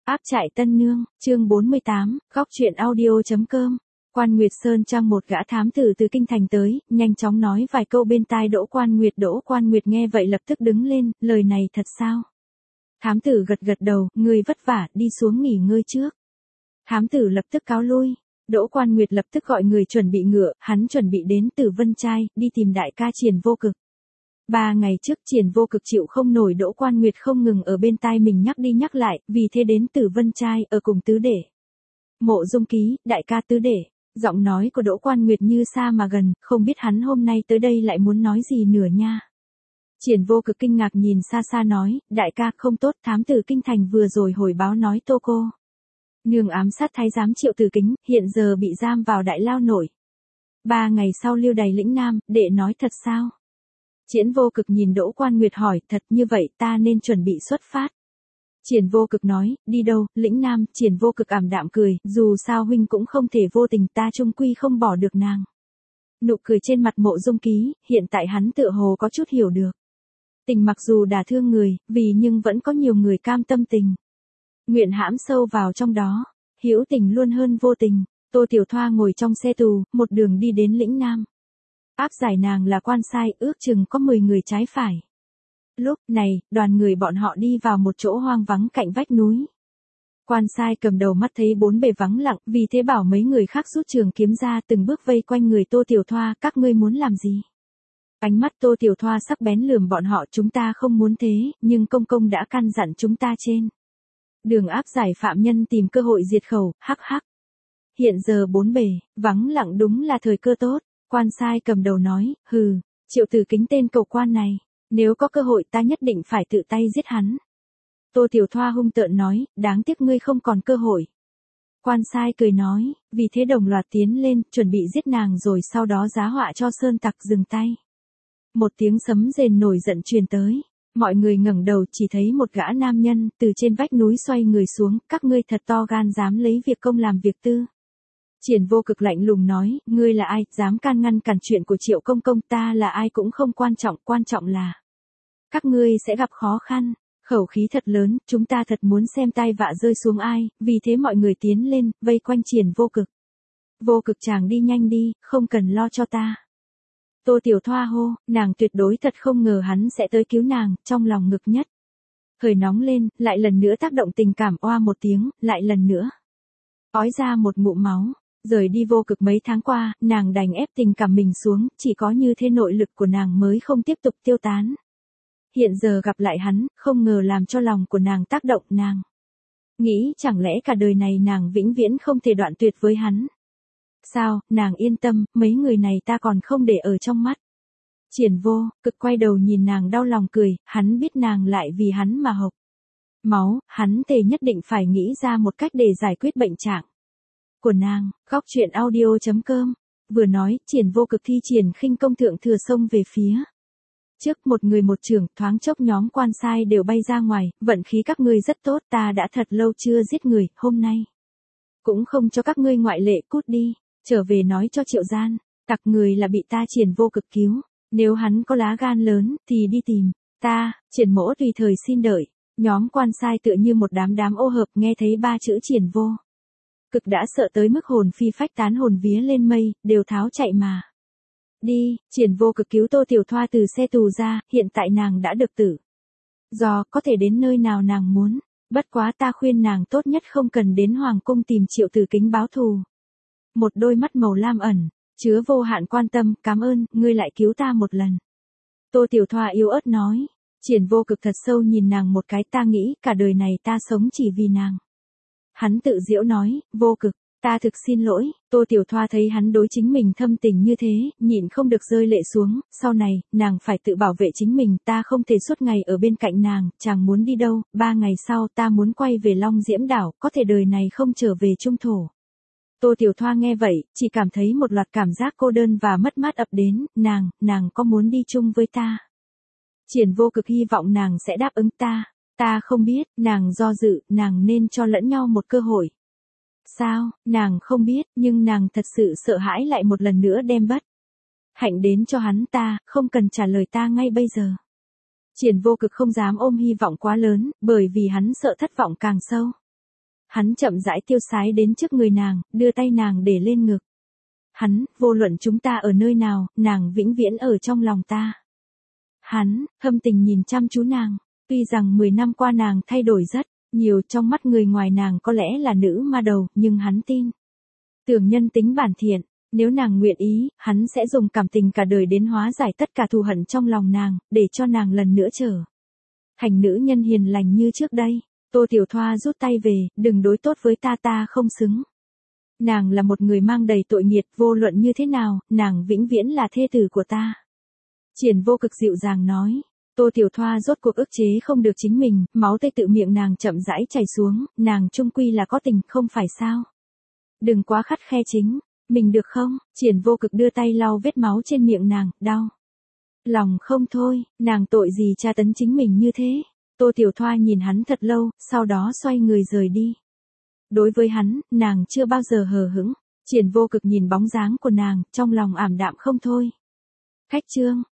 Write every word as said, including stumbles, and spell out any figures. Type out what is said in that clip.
Áp trại Tân Nương, chương bốn mươi tám, góc truyện audio.com. Quan Nguyệt Sơn Trang một gã thám tử từ kinh thành tới, nhanh chóng nói vài câu bên tai Đỗ Quan Nguyệt. Đỗ Quan Nguyệt nghe vậy lập tức đứng lên, lời này thật sao? Thám tử gật gật đầu, người vất vả, đi xuống nghỉ ngơi trước. Thám tử lập tức cáo lui. Đỗ Quan Nguyệt lập tức gọi người chuẩn bị ngựa, hắn chuẩn bị đến Tử Vân Trai, đi tìm đại ca Triển Vô Cực. Ba ngày trước Triển Vô Cực chịu không nổi Đỗ Quan Nguyệt không ngừng ở bên tai mình nhắc đi nhắc lại, vì thế đến Tử Vân Trai ở cùng tứ đệ. Mộ Dung Ký, đại ca tứ đệ. Giọng nói của Đỗ Quan Nguyệt như xa mà gần, không biết hắn hôm nay tới đây lại muốn nói gì nữa nha. Triển Vô Cực kinh ngạc nhìn xa xa nói, đại ca không tốt, thám tử kinh thành vừa rồi hồi báo nói Tô cô nương ám sát thái giám Triệu Tử Kính, hiện giờ bị giam vào đại lao nổi. Ba ngày sau lưu đày lĩnh Nam, đệ nói thật sao? Triển Vô Cực nhìn Đỗ Quan Nguyệt hỏi, thật như vậy ta nên chuẩn bị xuất phát. Triển Vô Cực nói, đi đâu, lĩnh Nam. Triển Vô Cực ảm đạm cười, dù sao huynh cũng không thể vô tình, ta chung quy không bỏ được nàng. Nụ cười trên mặt Mộ Dung Ký, hiện tại hắn tựa hồ có chút hiểu được. Tình mặc dù đả thương người, vì nhưng vẫn có nhiều người cam tâm tình nguyện hãm sâu vào trong đó, hữu tình luôn hơn vô tình. Tô Tiểu Thoa ngồi trong xe tù, một đường đi đến lĩnh Nam. Áp giải nàng là quan sai, ước chừng có mười người trái phải. Lúc này, đoàn người bọn họ đi vào một chỗ hoang vắng cạnh vách núi. Quan sai cầm đầu mắt thấy bốn bề vắng lặng, vì thế bảo mấy người khác rút trường kiếm ra, từng bước vây quanh người Tô Tiểu Thoa, các ngươi muốn làm gì? Ánh mắt Tô Tiểu Thoa sắc bén lườm bọn họ, chúng ta không muốn thế, nhưng công công đã căn dặn chúng ta trên đường áp giải phạm nhân tìm cơ hội diệt khẩu, hắc hắc. Hiện giờ bốn bề vắng lặng đúng là thời cơ tốt. Quan sai cầm đầu nói, hừ, Triệu Tử Kính tên cẩu quan này, nếu có cơ hội ta nhất định phải tự tay giết hắn. Tô Tiểu Thoa hung tợn nói, đáng tiếc ngươi không còn cơ hội. Quan sai cười nói, vì thế đồng loạt tiến lên, chuẩn bị giết nàng rồi sau đó giá họa cho sơn tặc dừng tay. Một tiếng sấm rền nổi giận truyền tới, mọi người ngẩng đầu chỉ thấy một gã nam nhân từ trên vách núi xoay người xuống, các ngươi thật to gan dám lấy việc công làm việc tư. Triển Vô Cực lạnh lùng nói, ngươi là ai, dám can ngăn cản chuyện của Triệu công công, ta là ai cũng không quan trọng, quan trọng là các ngươi sẽ gặp khó khăn. Khẩu khí thật lớn, chúng ta thật muốn xem tai vạ rơi xuống ai, vì thế mọi người tiến lên, vây quanh Triển Vô Cực. Vô Cực chàng đi nhanh đi, không cần lo cho ta. Tô Tiểu Thoa hô, nàng tuyệt đối thật không ngờ hắn sẽ tới cứu nàng, trong lòng ngực nhất khởi nóng lên, lại lần nữa tác động tình cảm, oa một tiếng, lại lần nữa ói ra một ngụm máu. Rời đi Vô Cực mấy tháng qua, nàng đành ép tình cảm mình xuống, chỉ có như thế nội lực của nàng mới không tiếp tục tiêu tán. Hiện giờ gặp lại hắn, không ngờ làm cho lòng của nàng tác động, nàng nghĩ chẳng lẽ cả đời này nàng vĩnh viễn không thể đoạn tuyệt với hắn. Sao, nàng yên tâm, mấy người này ta còn không để ở trong mắt. Triển Vô Cực quay đầu nhìn nàng đau lòng cười, hắn biết nàng lại vì hắn mà hộc máu, hắn thề nhất định phải nghĩ ra một cách để giải quyết bệnh trạng của nàng. Góc truyện audio.com. Vừa nói, Triển Vô Cực thi triển khinh công thượng thừa sông về phía trước, một người một trường, thoáng chốc nhóm quan sai đều bay ra ngoài, vận khí các ngươi rất tốt, ta đã thật lâu chưa giết người, hôm nay cũng không cho các ngươi ngoại lệ, cút đi, trở về nói cho Triệu Gian, tặc người là bị ta Triển Vô Cực cứu, nếu hắn có lá gan lớn, thì đi tìm ta. Triển mỗ tùy thời xin đợi. Nhóm quan sai tựa như một đám đám ô hợp, nghe thấy ba chữ Triển Vô Cực đã sợ tới mức hồn phi phách tán, hồn vía lên mây, đều tháo chạy mà đi. Triển Vô Cực cứu Tô Tiểu Thoa từ xe tù ra, hiện tại nàng đã được tự do, có thể đến nơi nào nàng muốn, bất quá ta khuyên nàng tốt nhất không cần đến hoàng cung tìm Triệu Tử Kính báo thù. Một đôi mắt màu lam ẩn chứa vô hạn quan tâm, cảm ơn, ngươi lại cứu ta một lần. Tô Tiểu Thoa yếu ớt nói. Triển Vô Cực thật sâu nhìn nàng một cái, ta nghĩ cả đời này ta sống chỉ vì nàng. Hắn tự giễu nói, Vô Cực, ta thực xin lỗi. Tô Tiểu Thoa thấy hắn đối chính mình thâm tình như thế, nhịn không được rơi lệ xuống, sau này, nàng phải tự bảo vệ chính mình, ta không thể suốt ngày ở bên cạnh nàng, chàng muốn đi đâu, ba ngày sau ta muốn quay về Long Diễm Đảo, có thể đời này không trở về trung thổ. Tô Tiểu Thoa nghe vậy, chỉ cảm thấy một loạt cảm giác cô đơn và mất mát ập đến, nàng, nàng có muốn đi chung với ta? Triển Vô Cực hy vọng nàng sẽ đáp ứng ta, ta không biết, nàng do dự, nàng nên cho lẫn nhau một cơ hội. Sao, nàng không biết, nhưng nàng thật sự sợ hãi lại một lần nữa đem bất hạnh đến cho hắn, ta, không cần trả lời ta ngay bây giờ. Triển Vô Cực không dám ôm hy vọng quá lớn, bởi vì hắn sợ thất vọng càng sâu. Hắn chậm rãi tiêu sái đến trước người nàng, đưa tay nàng để lên ngực. Hắn, vô luận chúng ta ở nơi nào, nàng vĩnh viễn ở trong lòng ta. Hắn, thâm tình nhìn chăm chú nàng, tuy rằng mười năm qua nàng thay đổi rất nhiều, trong mắt người ngoài nàng có lẽ là nữ ma đầu, nhưng hắn tin. Tưởng nhân tính bản thiện, nếu nàng nguyện ý, hắn sẽ dùng cảm tình cả đời đến hóa giải tất cả thù hận trong lòng nàng, để cho nàng lần nữa trở thành nữ nhân hiền lành như trước đây. Tô Tiểu Thoa rút tay về, đừng đối tốt với ta, ta không xứng. Nàng là một người mang đầy tội nghiệt, vô luận như thế nào, nàng vĩnh viễn là thê tử của ta. Triển Vô Cực dịu dàng nói. Tô Tiểu Thoa rốt cuộc ức chế không được chính mình, máu tươi tự miệng nàng chậm rãi chảy xuống, nàng chung quy là có tình, không phải sao? Đừng quá khắt khe chính mình được không? Triển Vô Cực đưa tay lau vết máu trên miệng nàng, đau lòng không thôi, nàng tội gì tra tấn chính mình như thế? Tô Tiểu Thoa nhìn hắn thật lâu, sau đó xoay người rời đi. Đối với hắn, nàng chưa bao giờ hờ hững. Triển Vô Cực nhìn bóng dáng của nàng, trong lòng ảm đạm không thôi. Khách trương,